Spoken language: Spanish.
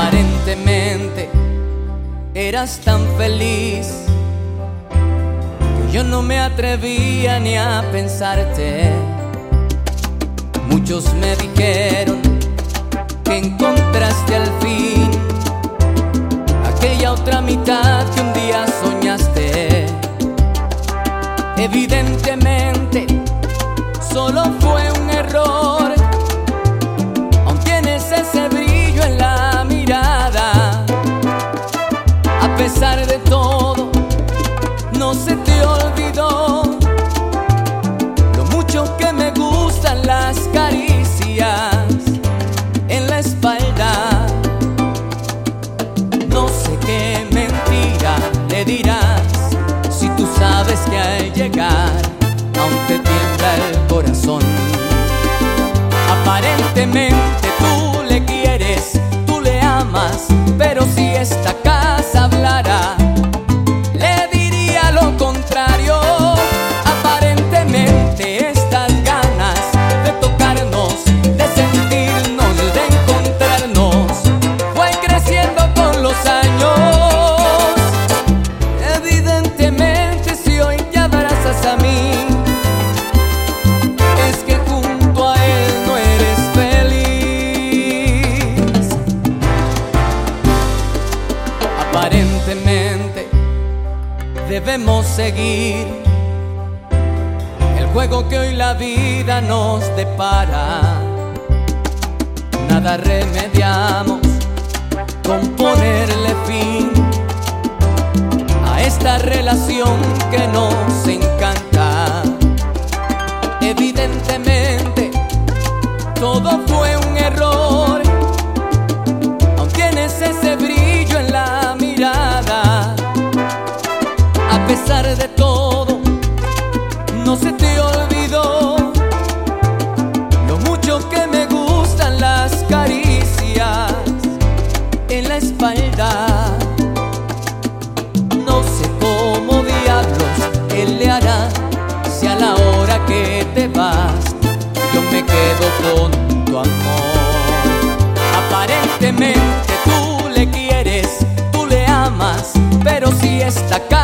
Aparentemente eras tan feliz que yo no me atrevía ni a pensarte. Muchos me dijeron que encontraste al fin aquella otra mitad que un día soñaste. Evidentemente solo fue un error. Aún tienes ese brillo en la mirada. A pesar de todo, no se te olvidó lo mucho que me gustan las caricias en la espalda. No sé qué mentira le dirás si tú sabes que al llegar aún te tiembla el corazón. Aparentemente tú le quieres, tú le amas, pero si esta casa hablara, le diría lo contrario. Aparentemente estas ganas de tocarnos, de sentirnos, de encontrarnos, fue creciendo con los años. Evidentemente si hoy te abrazas a mí, es que junto a él no eres feliz. Aparentemente debemos seguir el juego que hoy la vida nos depara. Nada remediamos con ponerle fin a esta relación que nos encanta. Evidentemente todo fue un error. Aún tienes ese brillo en la mirada. A pesar de todo, no se te olvidó lo mucho que me gustan las caricias en la espalda. No sé cómo diablos él le hará si a la hora que te vas yo me quedo con tu amor. Aparentemente tú le quieres, tú le amas, pero si esta